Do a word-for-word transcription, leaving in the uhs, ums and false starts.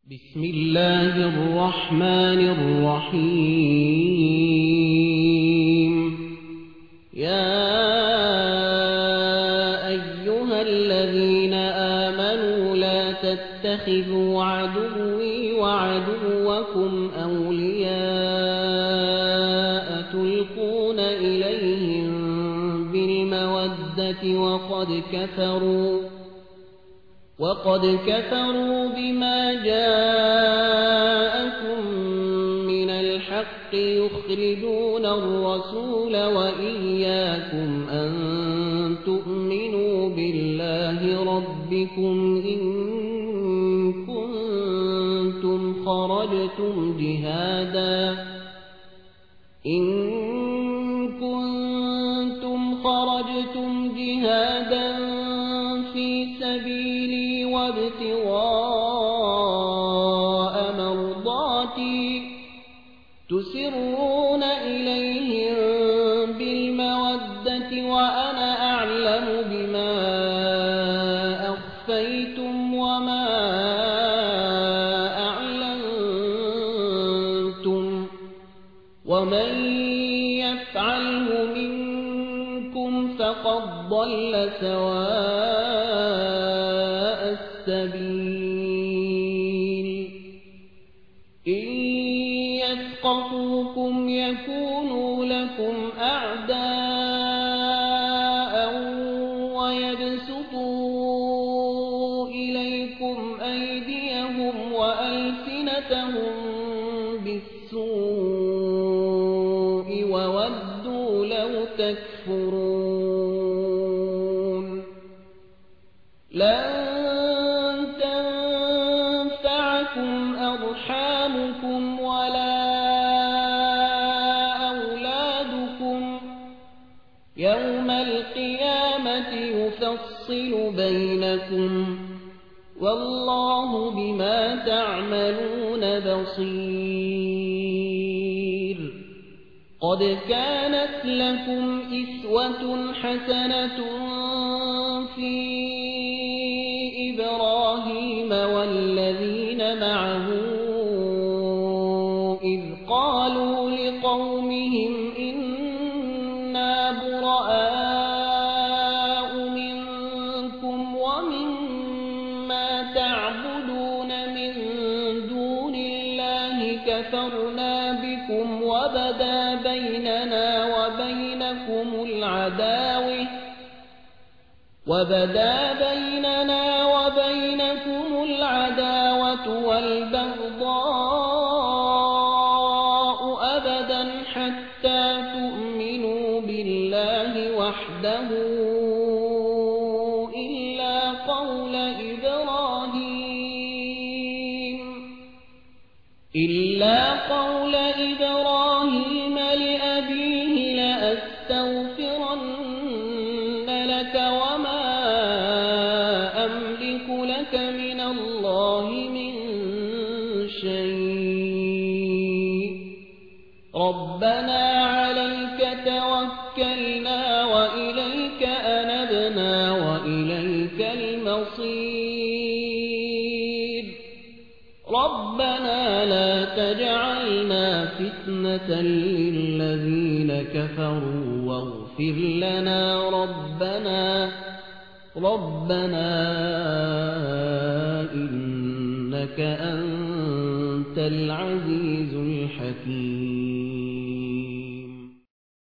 بسم الله الرحمن الرحيم. يا أيها الذين آمنوا لا تتخذوا عدوي وعدوكم أولياء تلقون إليهم بالمودة وقد كفروا وقد كفروا بما جاءكم من الحق يخرجون الرسول وإياكم أن تؤمنوا بالله ربكم إن كنتم خرجتم جهادا إن كنتم خرجتم جهادا في سبيلي وابتغاء مرضاتي تسرون إليهم بالمودة وأنا أعلم بما أخفيتم وما أعلنتم ومن يفعله منكم فقد ضل سواء السبيل. إن يثقفوكم يكونوا لكم أعداء ويبسطوا إليكم أيديهم وألسنتهم بالسوء وودوا لو تكفرون. لن تنفعكم أرحامكم ولا أولادكم يوم القيامة يفصل بينكم والله بما تعملون بصير. قد كانت لكم إسوة حسنة في إبراهيم والذين معه إذ قالوا لقومهم إنا براء منكم ومما تعبدون من دون الله كفرنا بكم وبدا بيننا وبينكم العداوة وبدا بيننا وبينكم العداوة والبغضاء أبدا حتى تؤمنوا بالله وحده إلا قول إبراهيم إلا قول إبراهيم لأبيه لأستغفرن لك وما أملك لك من الله من شيء ربنا عليك توكلنا وإليك أنبنا وإليك المصير ربنا لا تجعلنا فتنة للذين كفروا واغفر لنا ربنا ربنا إنك أنت العزيز الحكيم.